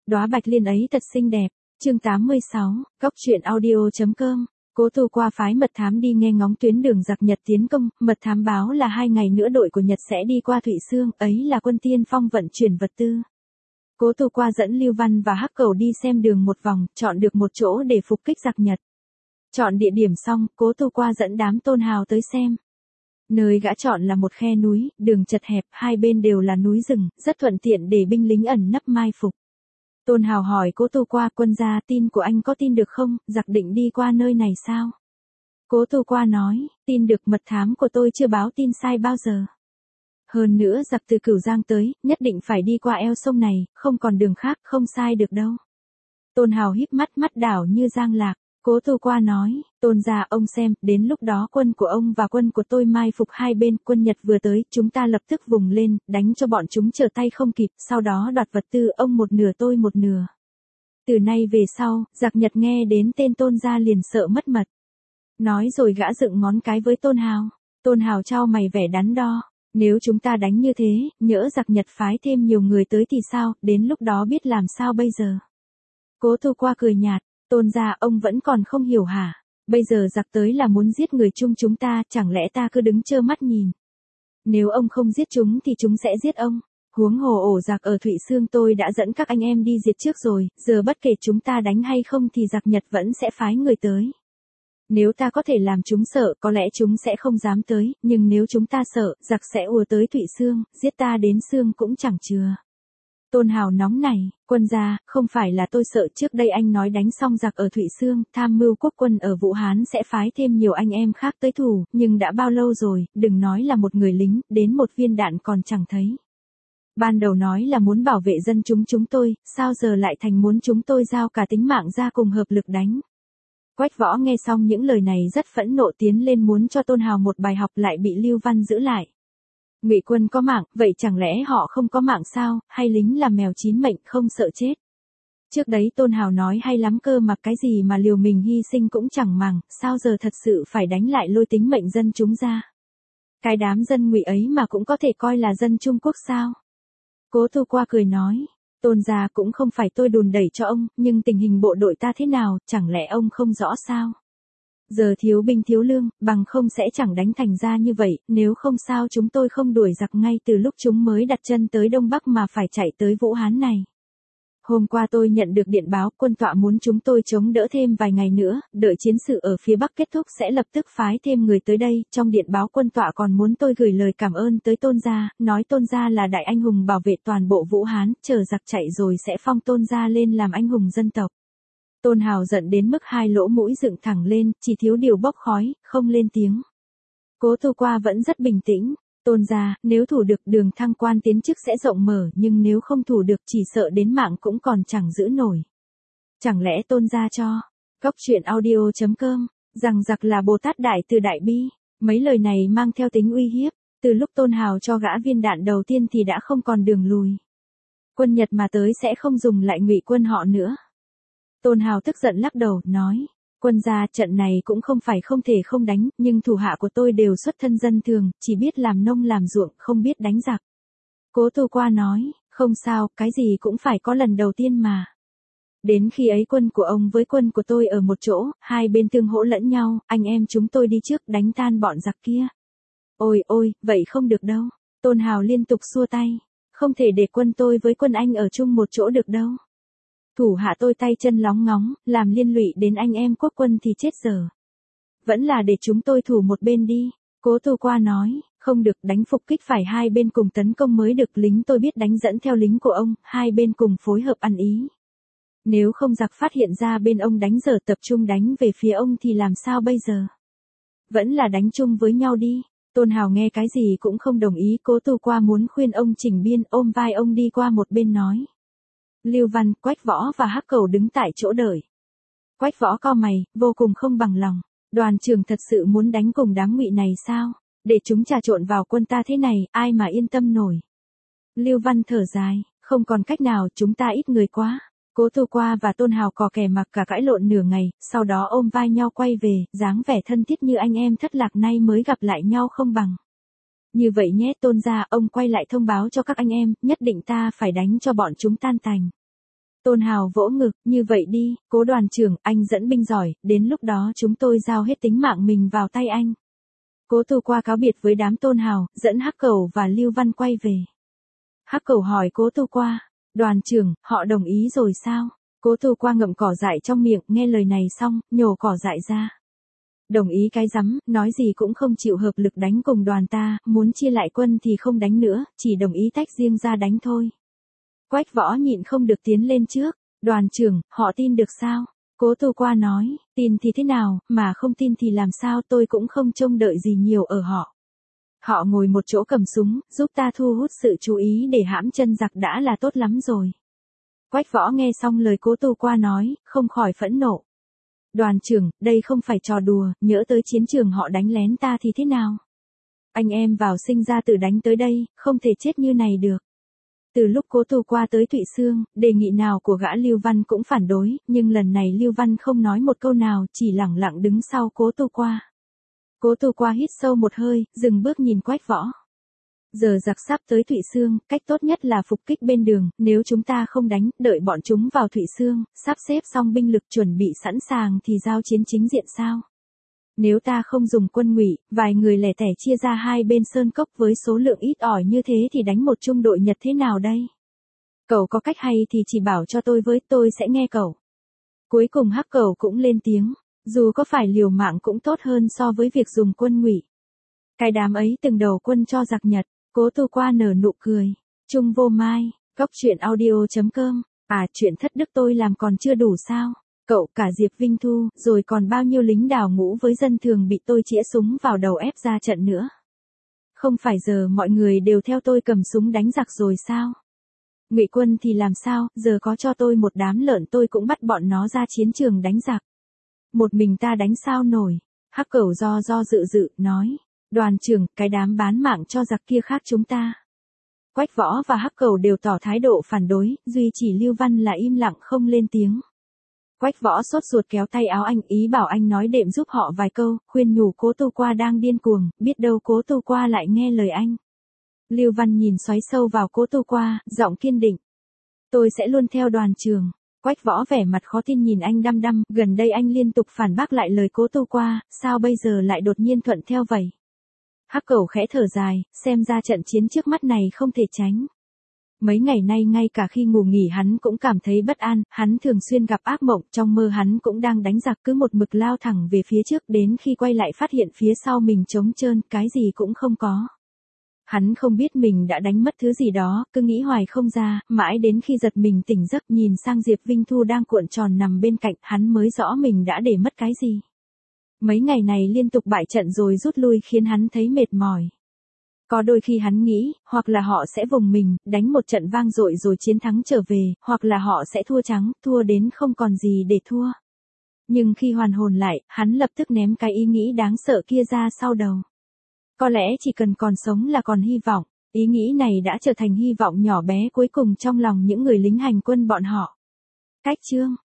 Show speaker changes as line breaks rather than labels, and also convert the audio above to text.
Đóa bạch liên ấy thật xinh đẹp. Chương 86, Góc truyện audio.com. Cố Tu Qua phái mật thám đi nghe ngóng tuyến đường giặc Nhật tiến công, mật thám báo là 2 ngày nữa đội của Nhật sẽ đi qua Thụy Xương, ấy là quân tiên phong vận chuyển vật tư. Cố Tu Qua dẫn Lưu Văn và Hắc Cẩu đi xem đường một vòng, chọn được một chỗ để phục kích giặc Nhật. Chọn địa điểm xong, Cố Tu Qua dẫn đám Tôn Hào tới xem. Nơi gã chọn là một khe núi, đường chật hẹp, hai bên đều là núi rừng, rất thuận tiện để binh lính ẩn nấp mai phục. Tôn Hào hỏi Cố Tu Qua, quân gia, tin của anh có tin được không, giặc định đi qua nơi này sao? Cố Tu Qua nói, tin được, mật thám của tôi chưa báo tin sai bao giờ. Hơn nữa giặc từ Cửu Giang tới, nhất định phải đi qua eo sông này, không còn đường khác, không sai được đâu. Tôn Hào híp mắt, mắt đảo như giang lạc. Cố Tu Qua nói, Tôn gia, ông xem, đến lúc đó quân của ông và quân của tôi mai phục hai bên, quân Nhật vừa tới, chúng ta lập tức vùng lên, đánh cho bọn chúng trở tay không kịp, sau đó đoạt vật tư, ông một nửa tôi một nửa. Từ nay về sau, giặc Nhật nghe đến tên Tôn gia liền sợ mất mật. Nói rồi gã dựng ngón cái với Tôn Hào. Tôn Hào chau mày vẻ đắn đo. Nếu chúng ta đánh như thế, nhỡ giặc Nhật phái thêm nhiều người tới thì sao, đến lúc đó biết làm sao bây giờ? Cố Tu Qua cười nhạt. Tôn gia, ông vẫn còn không hiểu hả? Bây giờ giặc tới là muốn giết người chung chúng ta, chẳng lẽ ta cứ đứng trơ mắt nhìn? Nếu ông không giết chúng thì chúng sẽ giết ông. Huống hồ ổ giặc ở Thụy Xương tôi đã dẫn các anh em đi diệt trước rồi, giờ bất kể chúng ta đánh hay không thì giặc Nhật vẫn sẽ phái người tới. Nếu ta có thể làm chúng sợ, có lẽ chúng sẽ không dám tới, nhưng nếu chúng ta sợ, giặc sẽ ùa tới Thụy Xương, giết ta đến xương cũng chẳng chừa. Tôn Hào nóng này, quân gia, không phải là tôi sợ, trước đây anh nói đánh xong giặc ở Thụy Xương, tham mưu quốc quân ở Vũ Hán sẽ phái thêm nhiều anh em khác tới thủ, nhưng đã bao lâu rồi, đừng nói là một người lính, đến một viên đạn còn chẳng thấy. Ban đầu nói là muốn bảo vệ dân chúng tôi, sao giờ lại thành muốn chúng tôi giao cả tính mạng ra cùng hợp lực đánh. Quách Võ nghe xong những lời này rất phẫn nộ, tiến lên muốn cho Tôn Hào một bài học, lại bị Lưu Văn giữ lại. Ngụy quân có mạng, vậy chẳng lẽ họ không có mạng sao, hay lính là mèo chín mệnh không sợ chết? Trước đấy Tôn Hào nói hay lắm cơ mà, cái gì mà liều mình hy sinh cũng chẳng màng, sao giờ thật sự phải đánh lại lôi tính mệnh dân chúng ra? Cái đám dân Ngụy ấy mà cũng có thể coi là dân Trung Quốc sao? Cố Tu Qua cười nói, Tôn gia, cũng không phải tôi đùn đẩy cho ông, nhưng tình hình bộ đội ta thế nào, chẳng lẽ ông không rõ sao? Giờ thiếu binh thiếu lương, bằng không sẽ chẳng đánh thành ra như vậy, nếu không sao chúng tôi không đuổi giặc ngay từ lúc chúng mới đặt chân tới Đông Bắc mà phải chạy tới Vũ Hán này. Hôm qua tôi nhận được điện báo, quân tọa muốn chúng tôi chống đỡ thêm vài ngày nữa, đợi chiến sự ở phía Bắc kết thúc sẽ lập tức phái thêm người tới đây, trong điện báo quân tọa còn muốn tôi gửi lời cảm ơn tới Tôn gia, nói Tôn gia là đại anh hùng bảo vệ toàn bộ Vũ Hán, chờ giặc chạy rồi sẽ phong Tôn gia lên làm anh hùng dân tộc. Tôn Hào giận đến mức hai lỗ mũi dựng thẳng lên, chỉ thiếu điều bốc khói, không lên tiếng. Cố Tu Qua vẫn rất bình tĩnh. Tôn gia, nếu thủ được đường thăng quan tiến chức sẽ rộng mở, nhưng nếu không thủ được chỉ sợ đến mạng cũng còn chẳng giữ nổi. Chẳng lẽ Tôn gia cho Góc truyện audio.com rằng giặc là Bồ Tát Đại Từ Đại Bi? Mấy lời này mang theo tính uy hiếp. Từ lúc Tôn Hào cho gã viên đạn đầu tiên thì đã không còn đường lùi. Quân Nhật mà tới sẽ không dùng lại Ngụy quân họ nữa. Tôn Hào tức giận lắc đầu, nói, quân gia, trận này cũng không phải không thể không đánh, nhưng thủ hạ của tôi đều xuất thân dân thường, chỉ biết làm nông làm ruộng, không biết đánh giặc. Cố Tu Qua nói, không sao, cái gì cũng phải có lần đầu tiên mà. Đến khi ấy quân của ông với quân của tôi ở một chỗ, hai bên tương hỗ lẫn nhau, anh em chúng tôi đi trước đánh tan bọn giặc kia. Ôi ôi, vậy không được đâu. Tôn Hào liên tục xua tay, không thể để quân tôi với quân anh ở chung một chỗ được đâu. Thủ hạ tôi tay chân lóng ngóng, làm liên lụy đến anh em quốc quân thì chết giờ. Vẫn là để chúng tôi thủ một bên đi. Cố Tu Qua nói, không được, đánh phục kích phải hai bên cùng tấn công mới được, lính tôi biết đánh dẫn theo lính của ông, hai bên cùng phối hợp ăn ý. Nếu không giặc phát hiện ra bên ông đánh giờ tập trung đánh về phía ông thì làm sao bây giờ? Vẫn là đánh chung với nhau đi. Tôn Hào nghe cái gì cũng không đồng ý, Cố Tu Qua muốn khuyên ông chỉnh biên, ôm vai ông đi qua một bên nói. Lưu Văn, Quách Võ và Hắc Cẩu đứng tại chỗ đợi. Quách Võ cau mày, vô cùng không bằng lòng. Đoàn trưởng thật sự muốn đánh cùng đám Ngụy này sao? Để chúng trà trộn vào quân ta thế này, ai mà yên tâm nổi. Lưu Văn thở dài, không còn cách nào, chúng ta ít người quá. Cố Tu Qua và Tôn Hào cò kè mặc cả cãi lộn nửa ngày, sau đó ôm vai nhau quay về, dáng vẻ thân thiết như anh em thất lạc nay mới gặp lại nhau không bằng. Như vậy nhé Tôn gia, ông quay lại thông báo cho các anh em, nhất định ta phải đánh cho bọn chúng tan tành. Tôn Hào vỗ ngực, như vậy đi, Cố đoàn trưởng, anh dẫn binh giỏi, đến lúc đó chúng tôi giao hết tính mạng mình vào tay anh. Cố Tu Qua cáo biệt với đám Tôn Hào, dẫn Hắc Cẩu và Lưu Văn quay về. Hắc Cẩu hỏi Cố Tu Qua, đoàn trưởng, họ đồng ý rồi sao? Cố Tu Qua ngậm cỏ dại trong miệng, nghe lời này xong, nhổ cỏ dại ra. Đồng ý cái rắm, nói gì cũng không chịu hợp lực đánh cùng đoàn ta, muốn chia lại quân thì không đánh nữa, chỉ đồng ý tách riêng ra đánh thôi. Quách Võ nhịn không được tiến lên trước, đoàn trưởng, họ tin được sao? Cố Tu Qua nói, tin thì thế nào, mà không tin thì làm sao, tôi cũng không trông đợi gì nhiều ở họ. Họ ngồi một chỗ cầm súng, giúp ta thu hút sự chú ý để hãm chân giặc đã là tốt lắm rồi. Quách Võ nghe xong lời Cố Tu Qua nói, không khỏi phẫn nộ. Đoàn trưởng, đây không phải trò đùa, nhỡ tới chiến trường họ đánh lén ta thì thế nào? Anh em vào sinh ra tử đánh tới đây, không thể chết như này được. Từ lúc Cố Tu Qua tới Thụy Xương, đề nghị nào của gã Lưu Văn cũng phản đối, nhưng lần này Lưu Văn không nói một câu nào, chỉ lẳng lặng đứng sau Cố Tu Qua. Cố Tu Qua hít sâu một hơi, dừng bước nhìn Quách Võ. Giờ giặc sắp tới Thụy Xương, cách tốt nhất là phục kích bên đường, nếu chúng ta không đánh, đợi bọn chúng vào Thụy Xương, sắp xếp xong binh lực chuẩn bị sẵn sàng thì giao chiến chính diện sao? Nếu ta không dùng quân ngụy, vài người lẻ tẻ chia ra hai bên sơn cốc với số lượng ít ỏi như thế thì đánh một trung đội Nhật thế nào đây? Cậu có cách hay thì chỉ bảo cho tôi sẽ nghe cậu. Cuối cùng Hắc Cẩu cũng lên tiếng, dù có phải liều mạng cũng tốt hơn so với việc dùng quân ngụy. Cái đám ấy từng đầu quân cho giặc Nhật. Cố Tu Qua nở nụ cười. Trung Vô Mai, Cóc Truyện Audio.com. À, chuyện thất đức tôi làm còn chưa đủ sao? Cậu, cả Diệp Vinh Thu, rồi còn bao nhiêu lính đào ngũ với dân thường bị tôi chĩa súng vào đầu ép ra trận nữa. Không phải giờ mọi người đều theo tôi cầm súng đánh giặc rồi sao? Ngụy quân thì làm sao, giờ có cho tôi một đám lợn tôi cũng bắt bọn nó ra chiến trường đánh giặc. Một mình ta đánh sao nổi? Hắc Cẩu do dự, nói. Đoàn trưởng, cái đám bán mạng cho giặc kia khác chúng ta. Quách Võ và Hắc Cẩu đều tỏ thái độ phản đối, duy chỉ Lưu Văn là im lặng không lên tiếng. Quách Võ sốt ruột kéo tay áo anh, ý bảo anh nói đệm giúp họ vài câu, khuyên nhủ Cố Tu Qua đang điên cuồng, biết đâu Cố Tu Qua lại nghe lời anh. Lưu Văn nhìn xoáy sâu vào Cố Tu Qua, giọng kiên định. Tôi sẽ luôn theo đoàn trưởng. Quách Võ vẻ mặt khó tin nhìn anh đăm đăm, gần đây anh liên tục phản bác lại lời Cố Tu Qua, sao bây giờ lại đột nhiên thuận theo vậy? Hắc Cẩu khẽ thở dài, xem ra trận chiến trước mắt này không thể tránh. Mấy ngày nay ngay cả khi ngủ nghỉ hắn cũng cảm thấy bất an, hắn thường xuyên gặp ác mộng, trong mơ hắn cũng đang đánh giặc cứ một mực lao thẳng về phía trước, đến khi quay lại phát hiện phía sau mình trống trơn, cái gì cũng không có. Hắn không biết mình đã đánh mất thứ gì đó, cứ nghĩ hoài không ra, mãi đến khi giật mình tỉnh giấc nhìn sang Diệp Vinh Thu đang cuộn tròn nằm bên cạnh, hắn mới rõ mình đã để mất cái gì. Mấy ngày này liên tục bại trận rồi rút lui khiến hắn thấy mệt mỏi. Có đôi khi hắn nghĩ, hoặc là họ sẽ vùng mình, đánh một trận vang dội rồi chiến thắng trở về, hoặc là họ sẽ thua trắng, thua đến không còn gì để thua. Nhưng khi hoàn hồn lại, hắn lập tức ném cái ý nghĩ đáng sợ kia ra sau đầu. Có lẽ chỉ cần còn sống là còn hy vọng, ý nghĩ này đã trở thành hy vọng nhỏ bé cuối cùng trong lòng những người lính hành quân bọn họ. Cách chương